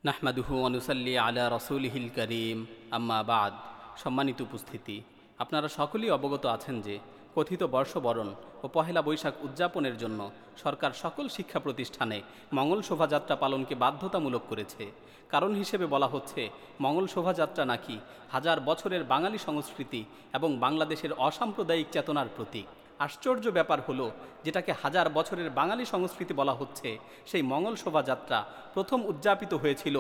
নাহমাদুহু ওয়া নুসাল্লি আলা রাসূলিহিল কারীম আম্মা বাদ। সম্মানিত উপস্থিতি, আপনারা সকলেই অবগত আছেন যে কথিত বর্ষবরণ ও পহেলা বৈশাখ উদযাপনের জন্য সরকার সকল শিক্ষা প্রতিষ্ঠানে মঙ্গল শোভাযাত্রা পালনকে বাধ্যতামূলক করেছে। কারণ হিসেবে বলা হচ্ছে, মঙ্গল শোভাযাত্রা নাকি হাজার বছরের বাঙালি সংস্কৃতি এবং বাংলাদেশের অসাম্প্রদায়িক চেতনার প্রতীক। আশ্চর্য ব্যাপার হলো, যেটাকে হাজার বছরের বাঙালি সংস্কৃতি বলা হচ্ছে, সেই মঙ্গল শোভাযাত্রা প্রথম উদযাপিত হয়েছিল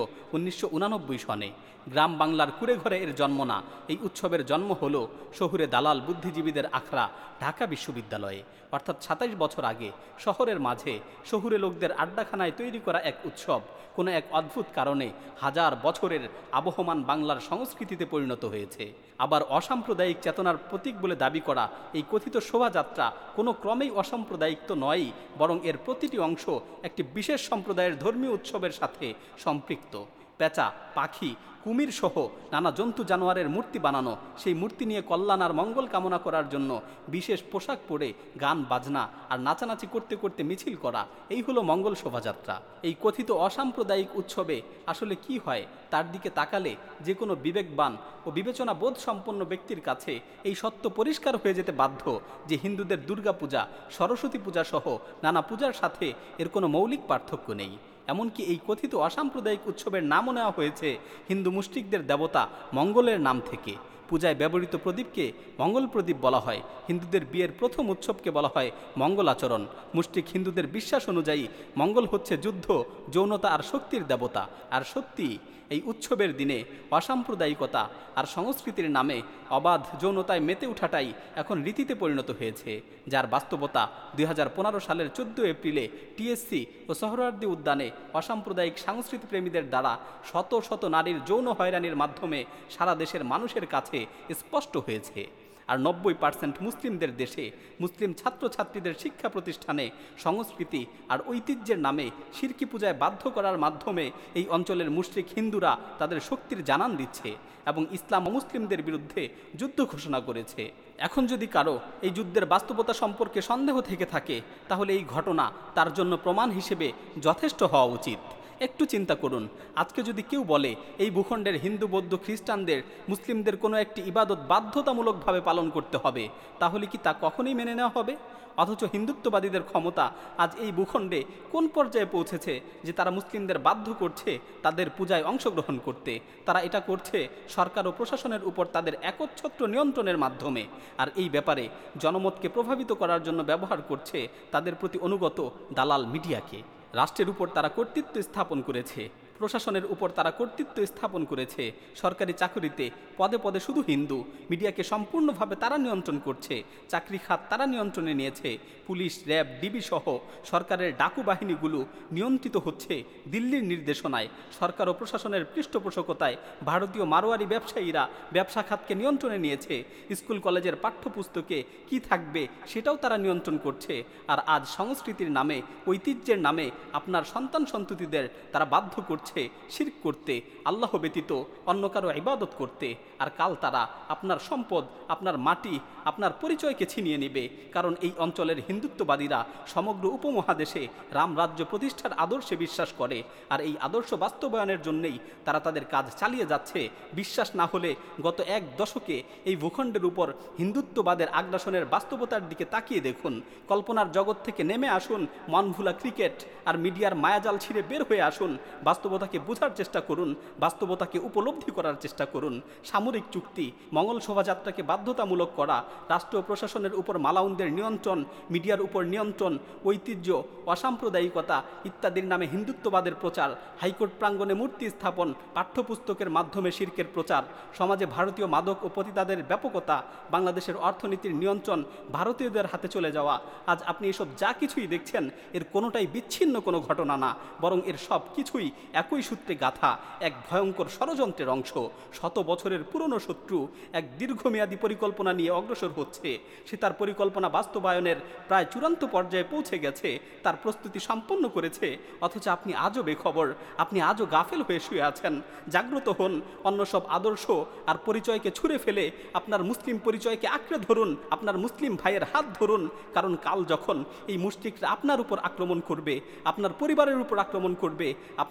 1989 সনে। গ্রাম বাংলার কুড়ে ঘরে এর জন্ম না। এই উৎসবের জন্ম হলো শহুরে দালাল বুদ্ধিজীবীদের আখড়া ঢাকা বিশ্ববিদ্যালয়ে, অর্থাৎ 27 বছর আগে শহরের মাঝে শহুরে লোকদের আড্ডাখানায় তৈরি করা এক উৎসব কোনো এক অদ্ভুত কারণে হাজার বছরের আবহমান বাংলার সংস্কৃতিতে পরিণত হয়েছে। আবার অসাম্প্রদায়িক চেতনার প্রতীক বলে দাবি করা এই কথিত শোভাযাত্রা কোনো ক্রমেই অসাম্প্রদায়িক তো নয়ই, বরং এর প্রতিটি অংশ একটি বিশেষ সম্প্রদায়ের ধর্মীয় উৎসবের সাথে সম্পৃক্ত। পেঁচা, পাখি, কুমির সহ নানা জন্তু জানোয়ারের মূর্তি বানানো, সেই মূর্তি নিয়ে কল্যাণ আর মঙ্গল কামনা করার জন্য বিশেষ পোশাক পরে গান বাজনা আর নাচানাচি করতে করতে মিছিল করা, এই হলো মঙ্গল শোভাযাত্রা। এই কথিত অসাম্প্রদায়িক উৎসবে আসলে কি হয় তার দিকে তাকালে যে কোনো বিবেকবান ও বিবেচনা বোধ সম্পন্ন ব্যক্তির কাছে এই সত্য পরিষ্কার হয়ে যেতে বাধ্য যে হিন্দুদের দুর্গাপূজা, সরস্বতী পূজা সহ নানা পূজার সাথে এর কোনো মৌলিক পার্থক্য নেই। এমনকি এই কথিত অসাম্প্রদায়িক উৎসবের নামও নেওয়া হয়েছে হিন্দু মুষ্টিকদের দেবতা মঙ্গলের নাম থেকে। পূজায় ব্যবহৃত প্রদীপকে মঙ্গল প্রদীপ বলা হয়। হিন্দুদের বিয়ের প্রথম উৎসবকে বলা হয় মঙ্গলাচরণ। মুষ্টিক হিন্দুদের বিশ্বাস অনুযায়ী মঙ্গল হচ্ছে যুদ্ধ, যৌনতা আর শক্তির দেবতা। আর সত্যি এই উৎসবের দিনে অসাম্প্রদায়িকতা আর সংস্কৃতির নামে অবাধ যৌনতায় মেতে ওঠাটাই এখন রীতিতে পরিণত হয়েছে, যার বাস্তবতা 2015 সালের 14 এপ্রিলে টিএসসি ও সোহরাওয়ার্দী উদ্যানে অসাম্প্রদায়িক সংস্কৃতি প্রেমীদের দ্বারা শত শত নারীর যৌন হয়রানির মাধ্যমে সারা দেশের মানুষের কাছে স্পষ্ট হয়েছে। আর 90% মুসলিমদের দেশে মুসলিম ছাত্রছাত্রীদের শিক্ষা প্রতিষ্ঠানে সংস্কৃতি আর ঐতিহ্যের নামে শিরকি পূজায় বাধ্য করার মাধ্যমে এই অঞ্চলের মুশরিক হিন্দুরা তাদের শক্তির জানান দিচ্ছে এবং ইসলাম ও মুসলিমদের বিরুদ্ধে যুদ্ধ ঘোষণা করেছে। এখন যদি কারো এই যুদ্ধের বাস্তবতা সম্পর্কে সন্দেহ থেকে থাকে, তাহলে এই ঘটনা তার জন্য প্রমাণ হিসেবে যথেষ্ট হওয়া উচিত। একটু চিন্তা করুন, আজকে যদি কেউ বলে এই ভূখণ্ডের হিন্দু, বৌদ্ধ, খ্রিস্টানদের, মুসলিমদের কোনো একটি ইবাদত বাধ্যতামূলকভাবে পালন করতে হবে, তাহলে কি তা কখনোই মেনে নেওয়া হবে? অথচ হিন্দুত্ববাদীদের ক্ষমতা আজ এই ভূখণ্ডে কোন পর্যায়ে পৌঁছেছে যে তারা মুসলিমদের বাধ্য করছে তাদের পূজায় অংশগ্রহণ করতে। তারা এটা করছে সরকার ও প্রশাসনের উপর তাদের একচ্ছত্র নিয়ন্ত্রণের মাধ্যমে। আর এই ব্যাপারে জনমতকে প্রভাবিত করার জন্য ব্যবহার করছে তাদের প্রতি অনুগত দালাল মিডিয়াকে। রাষ্ট্রের উপর তারা কর্তৃত্ব স্থাপন করেছে, প্রশাসনের উপর তারা কর্তৃত্ব স্থাপন করেছে। সরকারি চাকরিতে পদে পদে শুধু হিন্দু। মিডিয়াকে সম্পূর্ণভাবে তারা নিয়ন্ত্রণ করছে। চাকরি খাত তারা নিয়ন্ত্রণে নিয়েছে। পুলিশ, র্যাব, ডিবি সহ সরকারের ডাকু বাহিনীগুলো নিয়ন্ত্রিত হচ্ছে দিল্লির নির্দেশনায়। সরকার ও প্রশাসনের পৃষ্ঠপোষকতায় ভারতীয় মারোয়ারি ব্যবসায়ীরা ব্যবসা খাতকে নিয়ন্ত্রণে নিয়েছে। স্কুল কলেজের পাঠ্যপুস্তকে কি থাকবে সেটাও তারা নিয়ন্ত্রণ করছে। আর আজ সংস্কৃতির নামে, ঐতিহ্যের নামে আপনার সন্তান সন্ততিদের তারা বাধ্য করছে শিরক করতে, আল্লাহ ব্যতীত অন্য কারো ইবাদত করতে। আর কাল তারা আপনার সম্পদ, আপনার মাটি, আপনার পরিচয়কে ছিনিয়ে নেবে। কারণ এই অঞ্চলের হিন্দুত্ববাদীরা সমগ্র উপমহাদেশে রামরাজ্য প্রতিষ্ঠার আদর্শে বিশ্বাস করে। আর এই আদর্শ বাস্তবায়নের জন্যই তারা তাদের কাজ চালিয়ে যাচ্ছে। বিশ্বাস না হলে গত এক দশকে এই ভূখণ্ডের উপর হিন্দুত্ববাদের আগ্রাসনের বাস্তবতার দিকে তাকিয়ে দেখুন। কল্পনার জগৎ থেকে নেমে আসুন, মনভুলা ক্রিকেট আর মিডিয়ার মায়াজাল ছিঁড়ে বের হয়ে আসুন। বাস্তবতাকে বোঝার চেষ্টা করুন, বাস্তবতাকে উপলব্ধি করার চেষ্টা করুন। সামরিক চুক্তি, মঙ্গল শোভাযাত্রাকে বাধ্যতামূলক করা, রাষ্ট্র প্রশাসনের উপর মালাউনদের নিয়ন্ত্রণ, মিডিয়ার উপর নিয়ন্ত্রণ, ঐতিহ্য, অসাম্প্রদায়িকতা ইত্যাদির নামে হিন্দুত্ববাদের প্রচার, হাইকোর্ট প্রাঙ্গণে মূর্তি স্থাপন, পাঠ্যপুস্তকের মাধ্যমে শিরকের প্রচার, সমাজে ভারতীয় মাদক ও পতিতাদের ব্যাপকতা, বাংলাদেশের অর্থনীতির নিয়ন্ত্রণ ভারতীয়দের হাতে চলে যাওয়া। আজ আপনি এসব যা কিছুই দেখছেন, এর কোনোটাই বিচ্ছিন্ন কোনো ঘটনা না, বরং এর সব কিছুই একই সূত্রে গাঁথা এক ভয়ঙ্কর ষড়যন্ত্রের অংশ। শত বছরের পুরনো শত্রু এক দীর্ঘমেয়াদী পরিকল্পনা নিয়ে অগ্রসর হচ্ছে। সে তার পরিকল্পনা বাস্তবায়নের প্রায় চূড়ান্ত পর্যায়ে পৌঁছে গেছে, তার প্রস্তুতি সম্পন্ন করেছে। অথচ আপনি আজও বেখবর, আপনি আজও গাফেল হয়ে শুয়ে আছেন। জাগ্রত হন, অন্য সব আদর্শ আর পরিচয়কে ছুঁড়ে ফেলে আপনার মুসলিম পরিচয়কে আঁকড়ে ধরুন, আপনার মুসলিম ভাইয়ের হাত ধরুন। কারণ কাল যখন এই মুশরিকরা আপনার উপর আক্রমণ করবে, আপনার পরিবারের উপর আক্রমণ করবে, আপনার ঘরের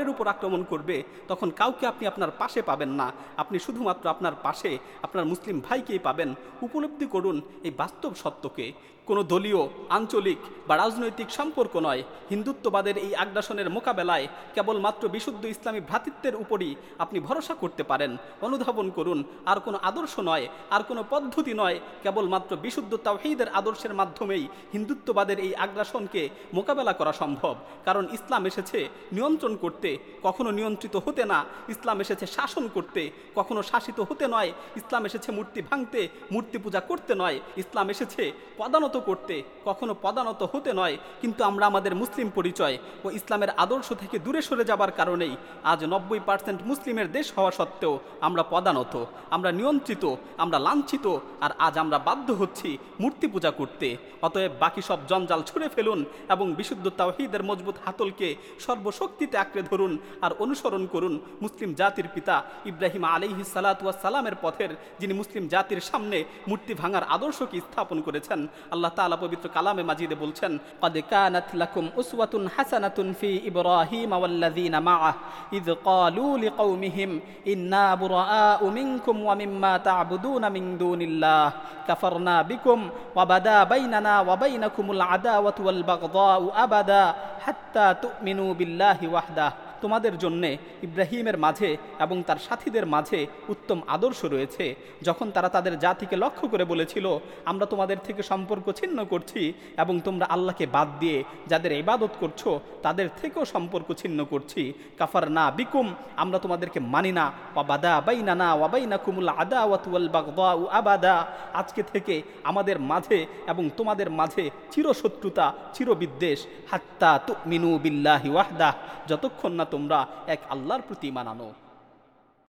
ঘরের উপর আক্রমণ করবে, তখন কাউকে আপনি আপনার পাশে পাবেন না, আপনি শুধুমাত্র আপনার পাশে আপনার মুসলিম ভাইকেই পাবেন। উপলব্ধি করুন এই বাস্তব সত্যকে। কোনো দলীয়, আঞ্চলিক বা রাজনৈতিক সম্পর্ক নয়, হিন্দুত্ববাদের এই আগ্রাসনের মোকাবেলায় কেবলমাত্র বিশুদ্ধ ইসলামী ভ্রাতৃত্বের উপরই আপনি ভরসা করতে পারেন। অনুধাবন করুন, আর কোনো আদর্শ নয়, আর কোনো পদ্ধতি নয়, কেবলমাত্র বিশুদ্ধ তাওহীদের আদর্শের মাধ্যমেই হিন্দুত্ববাদের এই আগ্রাসনকে মোকাবেলা করা সম্ভব। কারণ ইসলাম এসেছে নিয়ন্ত্রণ করতে, কখনো নিয়ন্ত্রিত হতে না। ইসলাম এসেছে শাসন করতে, কখনো শাসিত হতে নয়। ইসলাম এসেছে মূর্তি ভাঙতে, মূর্তি পূজা করতে নয়। ইসলাম এসেছে পদানত করতে, কখনো পদানত হতে নয়। কিন্তু আমরা আমাদের মুসলিম পরিচয় ও ইসলামের আদর্শ থেকে দূরে সরে যাবার কারণেই আজ 90% মুসলিমের দেশ হওয়া সত্ত্বেও আমরা পদানত, আমরা নিয়ন্ত্রিত, আমরা লাঞ্ছিত, আর আজ আমরা বাধ্য হচ্ছি মূর্তি পূজা করতে। অতএব বাকি সব জঞ্জাল ছুঁড়ে ফেলুন এবং বিশুদ্ধ তাওহীদের মজবুত হাতলকে সর্বশক্তিতে আঁকড়ে ধরুন আর অনুসরণ করুন মুসলিম জাতির পিতা ইব্রাহিম আলাইহিস সালাতু ওয়াস সালামের পথের, যিনি মুসলিম জাতির সামনে মূর্তি ভাঙার আদর্শকে স্থাপন করেছেন। আল্লাহ তাআলা পবিত্র কালামে মাজিদে বলছেন, قد كانت لكم أسوة حسنة في إبراهيم والذين معه إذ قالوا لقومهم إنا براء منكم ومما تعبدون من دون الله كفرنا بكم وبدا بيننا وبينكم العداوة والبغضاء أبدا حتى تؤمنوا بالله وحده। তোমাদের জন্যে ইব্রাহিমের মাঝে এবং তার সাথীদের মাঝে উত্তম আদর্শ রয়েছে, যখন তারা তাদের জাতিকে লক্ষ্য করে বলেছিল, আমরা তোমাদের থেকে সম্পর্ক ছিন্ন করছি এবং তোমরা আল্লাহকে বাদ দিয়ে যাদের ইবাদত করছো তাদের থেকেও সম্পর্ক ছিন্ন করছি। কাফারনা বিকুম, আমরা তোমাদেরকে মানি না। ওয়াবাদা বাইনানা ওয়া বাইনাকুমুল আদাওয়াতু ওয়াল বাগদাউ আবাদা, আজকে থেকে আমাদের মাঝে এবং তোমাদের মাঝে চিরশত্রুতা, চিরবিদ্বেষ। হাত্তা তুমিনু বিল্লাহি ওয়াহদাহ, যতক্ষণ না তোমরা এক আল্লাহর প্রতি ঈমান আনো।